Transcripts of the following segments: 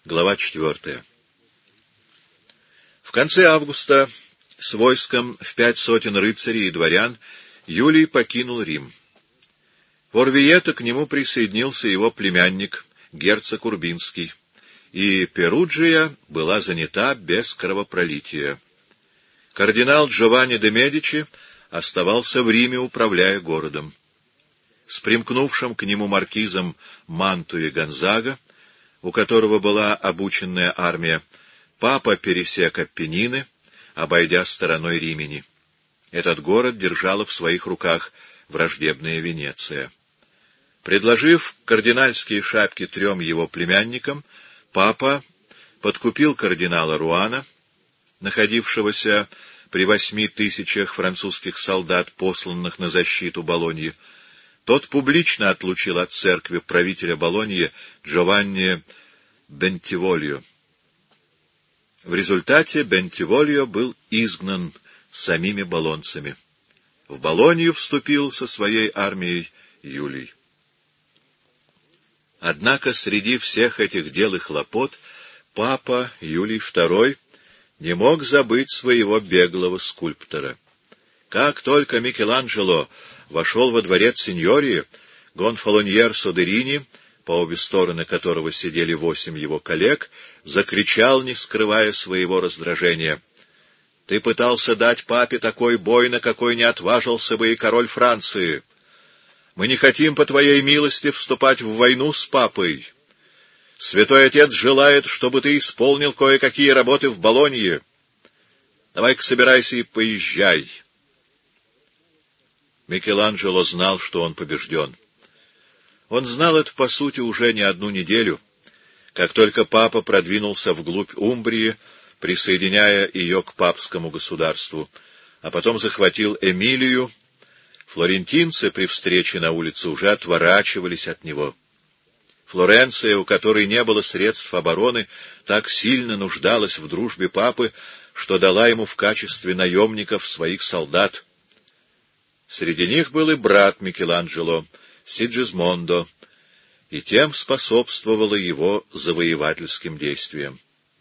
Глава 4. В конце августа с войском в 500 рыцарей и дворян Юлий покинул Рим. В Орвието к нему присоединился его племянник, герцог Урбинский, и Перуджия была занята без кровопролития. Кардинал Джованни де Медичи оставался в Риме, управляя городом. С примкнувшим к нему маркизом Мантуи Гонзага, у которого была обученная армия, папа пересек Аппенины, обойдя стороной Римени. Этот город держала в своих руках враждебная Венеция. Предложив кардинальские шапки 3 его племянникам, папа подкупил кардинала Руана, находившегося при 8000 французских солдат, посланных на защиту Болоньи. Тот публично отлучил от церкви правителя Болоньи Джованни Бентивольо. В результате Бентивольо был изгнан самими болонцами. В Болонью вступил со своей армией Юлий. Однако среди всех этих дел и хлопот папа Юлий II не мог забыть своего беглого скульптора. Как только Микеланджело вошел во дворец Синьории, Гонфалоньер Содерини, по обе стороны которого сидели 8 его коллег, закричал, не скрывая своего раздражения: «Ты пытался дать папе такой бой, на какой не отважился бы и король Франции. Мы не хотим, по твоей милости, вступать в войну с папой. Святой Отец желает, чтобы ты исполнил кое-какие работы в Болонье. Давай-ка собирайся и поезжай». Микеланджело знал, что он побежден. Он знал это, по сути, уже не 1 неделю, как только папа продвинулся вглубь Умбрии, присоединяя ее к папскому государству, а потом захватил Эмилию. Флорентинцы при встрече на улице уже отворачивались от него. Флоренция, у которой не было средств обороны, так сильно нуждалась в дружбе папы, что дала ему в качестве наемников своих солдат. Среди них был и брат Микеланджело, Сиджисмондо, и тем способствовало его завоевательским действиям.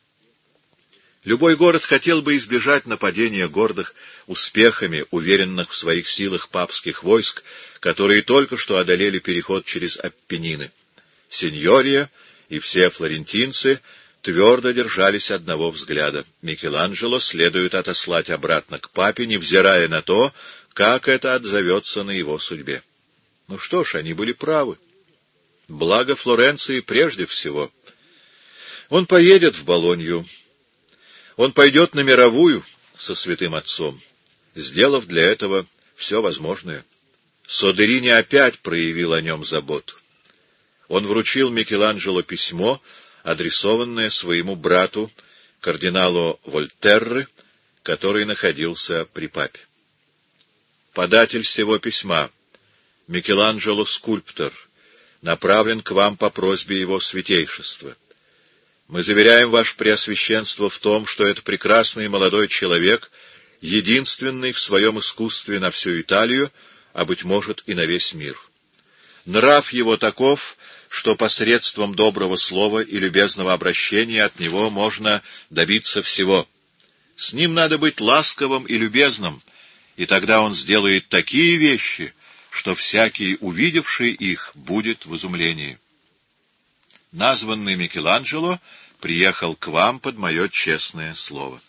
Любой город хотел бы избежать нападения гордых успехами, уверенных в своих силах папских войск, которые только что одолели переход через Аппенины. Синьория и все флорентинцы твердо держались одного взгляда: Микеланджело следует отослать обратно к папе, невзирая на то, как это отзовется на его судьбе. Ну что ж, они были правы. Благо Флоренции прежде всего. Он поедет в Болонью. Он пойдет на мировую со святым отцом, сделав для этого все возможное. Содерини опять проявил о нем заботу. Он вручил Микеланджело письмо, адресованное своему брату, кардиналу Вольтерре, который находился при папе. Податель сего письма, Микеланджело скульптор, направлен к вам по просьбе его святейшества. Мы заверяем ваше преосвященство в том, что это прекрасный молодой человек, единственный в своем искусстве на всю Италию, а, быть может, и на весь мир. Нрав его таков, что посредством доброго слова и любезного обращения от него можно добиться всего. С ним надо быть ласковым и любезным, и тогда он сделает такие вещи, что всякий, увидевший их, будет в изумлении. Названный Микеланджело приехал к вам под мое честное слово.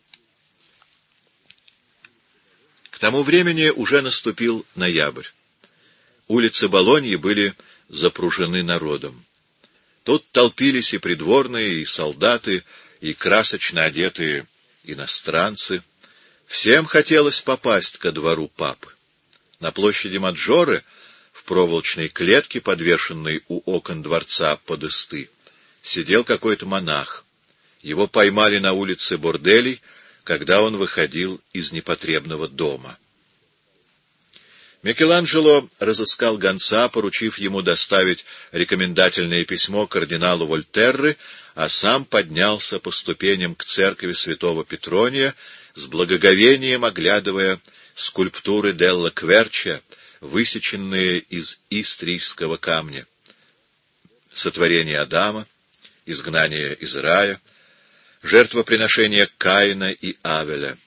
К тому времени уже наступил ноябрь. Улицы Болоньи были запружены народом. Тут толпились и придворные, и солдаты, и красочно одетые иностранцы. Всем хотелось попасть ко двору папы. На площади Маджоре, в проволочной клетке, подвешенной у окон дворца Подесты, сидел какой-то монах. Его поймали на улице Борделей, когда он выходил из непотребного дома. Микеланджело разыскал гонца, поручив ему доставить рекомендательное письмо кардиналу Вольтерре, а сам поднялся по ступеням к церкви святого Петрония, с благоговением оглядывая скульптуры Делла Кверча, высеченные из истрийского камня, сотворение Адама, изгнание из рая, жертвоприношение Каина и Авеля.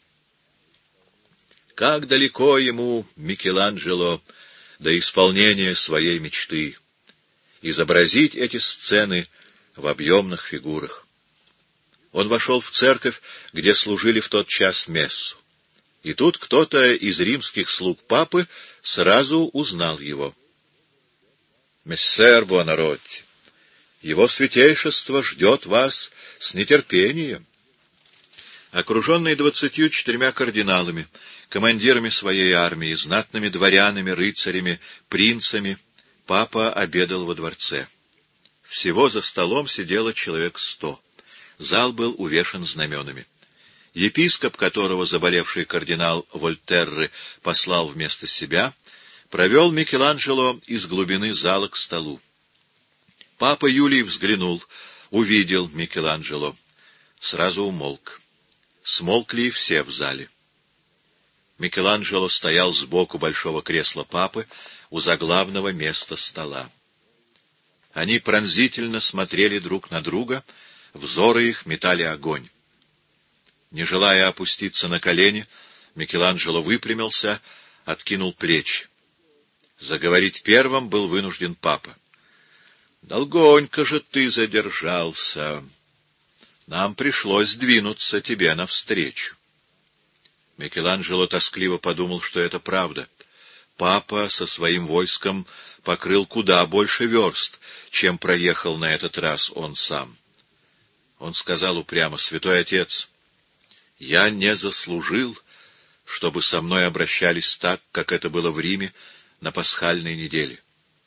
Как далеко ему, Микеланджело, до исполнения своей мечты — изобразить эти сцены в объемных фигурах. Он вошел в церковь, где служили в тот час мессу. И тут кто-то из римских слуг папы сразу узнал его. «Мессер Буонаротти, его святейшество ждет вас с нетерпением». Окруженный 24 кардиналами, командирами своей армии, знатными дворянами, рыцарями, принцами, папа обедал во дворце. Всего за столом сидело человек 100. Зал был увешан знаменами. Епископ, которого заболевший кардинал Вольтерры послал вместо себя, провел Микеланджело из глубины зала к столу. Папа Юлий взглянул, увидел Микеланджело. Сразу умолк. Смолкли и все в зале. Микеланджело стоял сбоку большого кресла папы, у заглавного места стола. Они пронзительно смотрели друг на друга, взоры их метали огонь. Не желая опуститься на колени, Микеланджело выпрямился, откинул плечи. Заговорить первым был вынужден папа. — Долгонько же ты задержался. Нам пришлось двинуться тебе навстречу. Микеланджело тоскливо подумал, что это правда. Папа со своим войском покрыл куда больше верст, чем проехал на этот раз он сам. Он сказал упрямо: «Святой отец, я не заслужил, чтобы со мной обращались так, как это было в Риме на пасхальной неделе».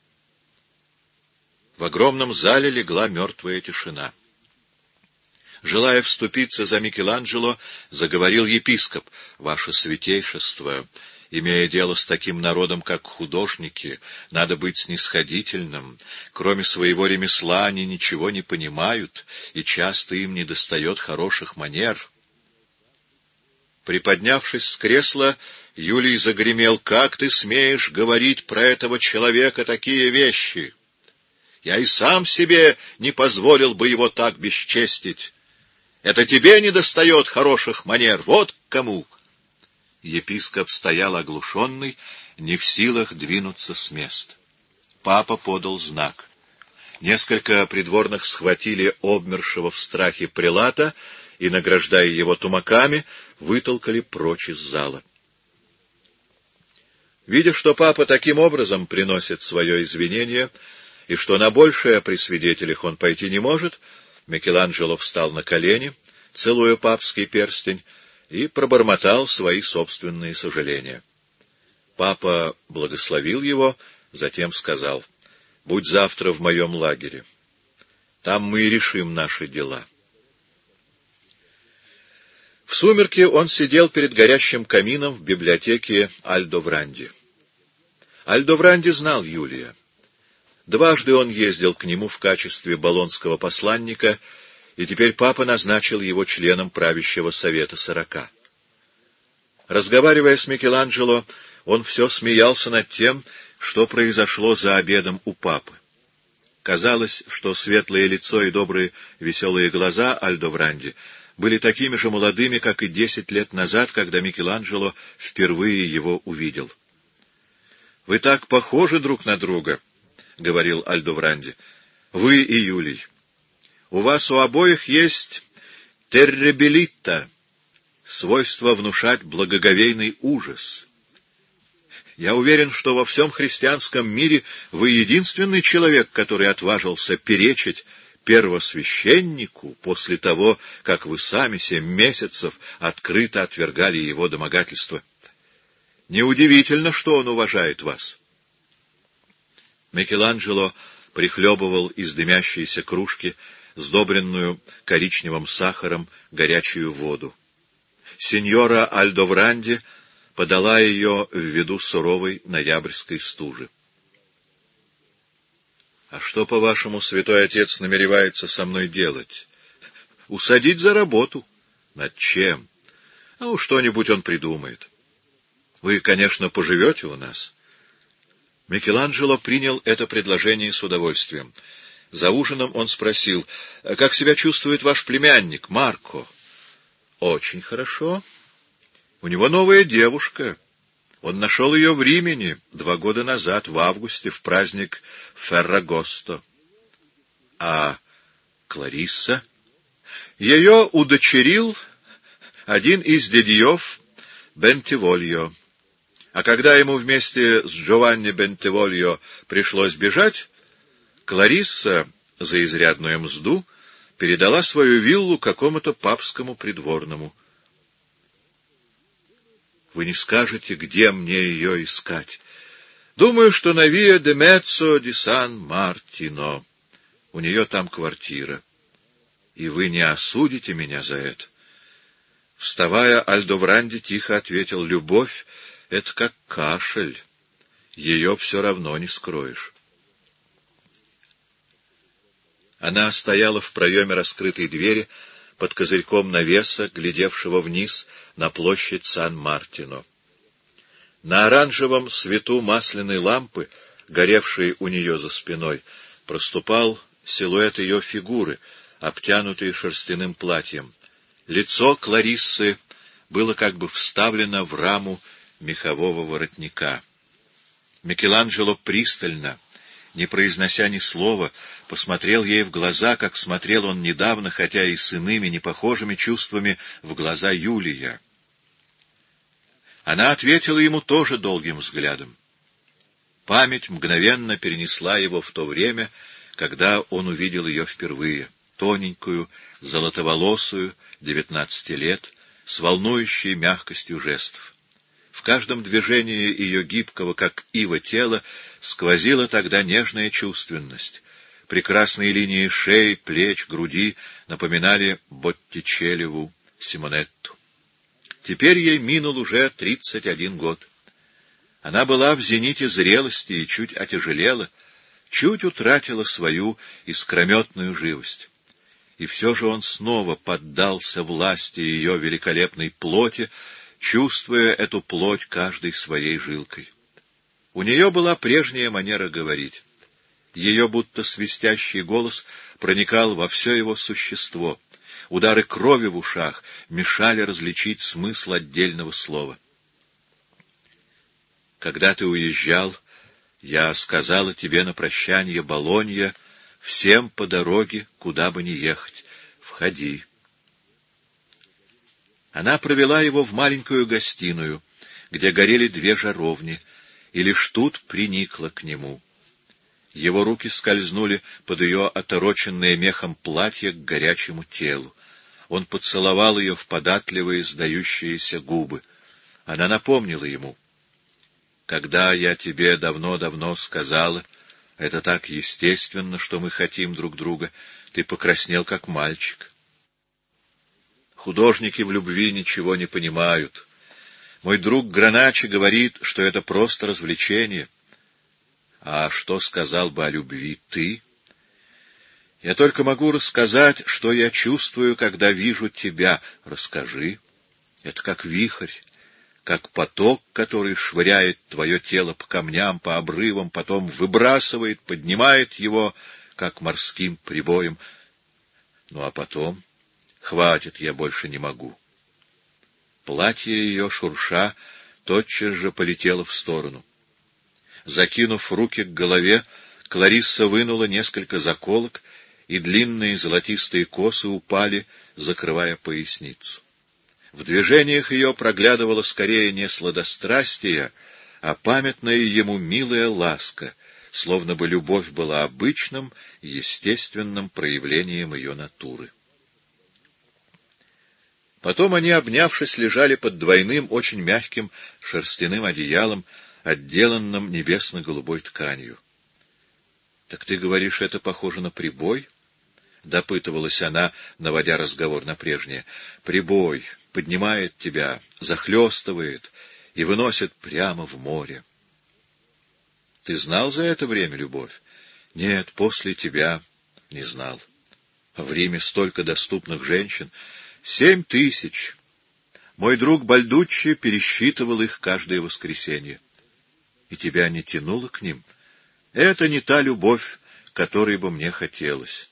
В огромном зале легла мертвая тишина. Желая вступиться за Микеланджело, заговорил епископ: «Ваше святейшество, имея дело с таким народом, как художники, надо быть снисходительным. Кроме своего ремесла они ничего не понимают, и часто им недостает хороших манер». Приподнявшись с кресла, Юлий загремел: «Как ты смеешь говорить про этого человека такие вещи? Я и сам себе не позволил бы его так бесчестить. Это тебе недостает хороших манер, вот к кому!» Епископ стоял оглушенный, не в силах двинуться с места. Папа подал знак. Несколько придворных схватили обмершего в страхе прелата и, награждая его тумаками, вытолкали прочь из зала. Видя, что папа таким образом приносит свое извинение, и что на большее при свидетелях он пойти не может, Микеланджело встал на колени, целуя папский перстень, и пробормотал свои собственные сожаления. Папа благословил его, затем сказал: «Будь завтра в моем лагере. Там мы и решим наши дела». В сумерки он сидел перед горящим камином в библиотеке Альдовранди. Альдовранди знал Юлия. Дважды он ездил к нему в качестве болонского посланника, и теперь папа назначил его членом правящего совета 40. Разговаривая с Микеланджело, он все смеялся над тем, что произошло за обедом у папы. Казалось, что светлое лицо и добрые веселые глаза Альдовранди были такими же молодыми, как и 10 лет назад, когда Микеланджело впервые его увидел. — Вы так похожи друг на друга, — говорил Альдовранди, — вы и Юлий. У вас у обоих есть терребилитта, свойство внушать благоговейный ужас. Я уверен, что во всем христианском мире вы единственный человек, который отважился перечить первосвященнику после того, как вы сами 7 месяцев открыто отвергали его домогательства. Неудивительно, что он уважает вас. Микеланджело прихлебывал из дымящейся кружки сдобренную коричневым сахаром горячую воду. Синьора Альдовранди подала ее ввиду суровой ноябрьской стужи. — А что, по-вашему, святой отец намеревается со мной делать? — Усадить за работу. — Над чем? — Ну, что-нибудь он придумает. Вы, конечно, поживете у нас. Микеланджело принял это предложение с удовольствием. За ужином он спросил: «Как себя чувствует ваш племянник, Марко?» «Очень хорошо. У него новая девушка. Он нашел ее в Римени 2 года назад, в августе, в праздник Феррагосто». «А Кларисса?» «Ее удочерил один из дядьев Бентивольо. А когда ему вместе с Джованни Бентивольо пришлось бежать, Кларисса за изрядную мзду передала свою виллу какому-то папскому придворному». «Вы не скажете, где мне ее искать?» «Думаю, что на Виа де Меццо ди Сан-Мартино. У нее там квартира. И вы не осудите меня за это?» Вставая, Альдовранди тихо ответил: «Любовь — это как кашель. Ее все равно не скроешь». Она стояла в проеме раскрытой двери под козырьком навеса, глядевшего вниз на площадь Сан-Мартино. На оранжевом свету масляной лампы, горевшей у нее за спиной, проступал силуэт ее фигуры, обтянутой шерстяным платьем. Лицо Клариссы было как бы вставлено в раму мехового воротника. Микеланджело пристально, не произнося ни слова, посмотрел ей в глаза, как смотрел он недавно, хотя и с иными, непохожими чувствами, в глаза Юлия. Она ответила ему тоже долгим взглядом. Память мгновенно перенесла его в то время, когда он увидел ее впервые, тоненькую, золотоволосую, 19 лет, с волнующей мягкостью жестов. В каждом движении ее гибкого, как ива, тела сквозила тогда нежная чувственность. Прекрасные линии шеи, плеч, груди напоминали Боттичеллеву Симонетту. Теперь ей минул уже 31 год. Она была в зените зрелости и чуть отяжелела, чуть утратила свою искрометную живость. И все же он снова поддался власти ее великолепной плоти, чувствуя эту плоть каждой своей жилкой. У нее была прежняя манера говорить. Ее будто свистящий голос проникал во все его существо. Удары крови в ушах мешали различить смысл отдельного слова. «Когда ты уезжал, я сказала тебе на прощание, Болонья, всем по дороге, куда бы ни ехать. Входи». Она провела его в маленькую гостиную, где горели 2 жаровни, и лишь тут приникла к нему. Его руки скользнули под ее отороченное мехом платье к горячему телу. Он поцеловал ее в податливые, сдающиеся губы. Она напомнила ему: «Когда я тебе давно-давно сказала, это так естественно, что мы хотим друг друга, ты покраснел, как мальчик. Художники в любви ничего не понимают. Мой друг Граначи говорит, что это просто развлечение. А что сказал бы о любви ты? Я только могу рассказать, что я чувствую, когда вижу тебя. Расскажи. Это как вихрь, как поток, который швыряет твое тело по камням, по обрывам, потом выбрасывает, поднимает его, как морским прибоем. Ну а потом... Хватит, я больше не могу». Платье ее, шурша, тотчас же полетело в сторону. Закинув руки к голове, Кларисса вынула несколько заколок, и длинные золотистые косы упали, закрывая поясницу. В движениях ее проглядывало скорее не сладострастие, а памятная ему милая ласка, словно бы любовь была обычным, естественным проявлением ее натуры. Потом они, обнявшись, лежали под двойным, очень мягким шерстяным одеялом, отделанным небесно-голубой тканью. — Так ты говоришь, это похоже на прибой? — допытывалась она, наводя разговор на прежнее. — Прибой поднимает тебя, захлестывает и выносит прямо в море. — Ты знал за это время любовь? — Нет, после тебя не знал. В Риме столько доступных женщин. 7000. Мой друг Бальдуччи пересчитывал их каждое воскресенье. И тебя не тянуло к ним? Это не та любовь, которой бы мне хотелось.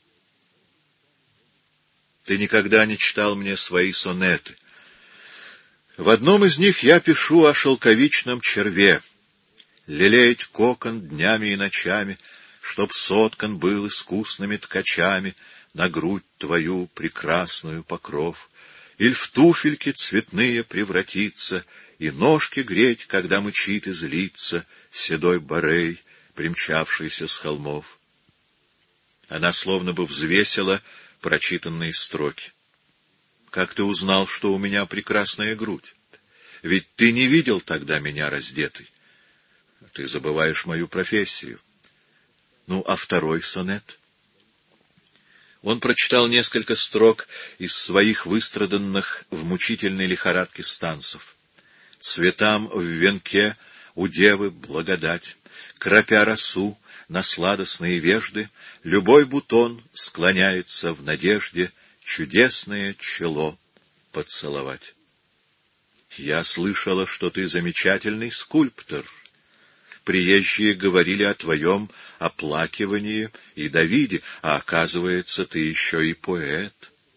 Ты никогда не читал мне свои сонеты. В одном из них я пишу о шелковичном черве. Лелеять кокон днями и ночами, чтоб соткан был искусными ткачами на грудь твою прекрасную покров, иль в туфельки цветные превратиться и ножки греть, когда мычит и злится седой барей, примчавшийся с холмов. Она словно бы взвесила прочитанные строки. Как ты узнал, что у меня прекрасная грудь? Ведь ты не видел тогда меня раздетой. Ты забываешь мою профессию. Ну, а второй сонет? Он прочитал несколько строк из своих выстраданных в мучительной лихорадке станцев. Цветам в венке у девы благодать, кропя росу на сладостные вежды, любой бутон склоняется в надежде чудесное чело поцеловать. Я слышала, что ты замечательный скульптор. Приезжие говорили о твоем оплакивании и Давиде, а оказывается, ты еще и поэт.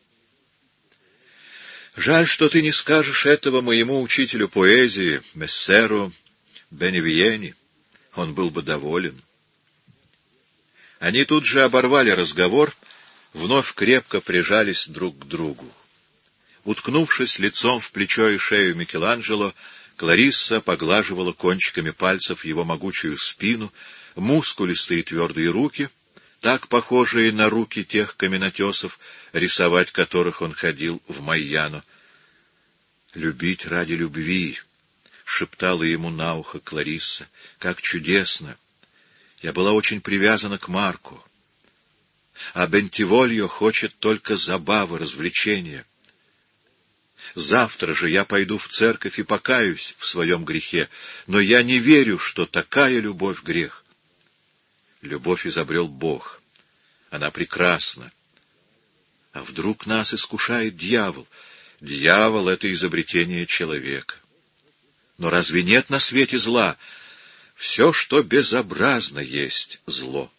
Жаль, что ты не скажешь этого моему учителю поэзии, мессеру Беневиени. Он был бы доволен. Они тут же оборвали разговор, вновь крепко прижались друг к другу. Уткнувшись лицом в плечо и шею Микеланджело, Кларисса поглаживала кончиками пальцев его могучую спину, мускулистые твердые руки, так похожие на руки тех каменотесов, рисовать которых он ходил в Майяно. «Любить ради любви», — шептала ему на ухо Кларисса, — «как чудесно! Я была очень привязана к Марку, а Бентивольо хочет только забавы, развлечения. Завтра же я пойду в церковь и покаюсь в своем грехе, но я не верю, что такая любовь — грех. Любовь изобрел Бог. Она прекрасна. А вдруг нас искушает дьявол? Дьявол — это изобретение человека. Но разве нет на свете зла? Все, что безобразно, есть зло.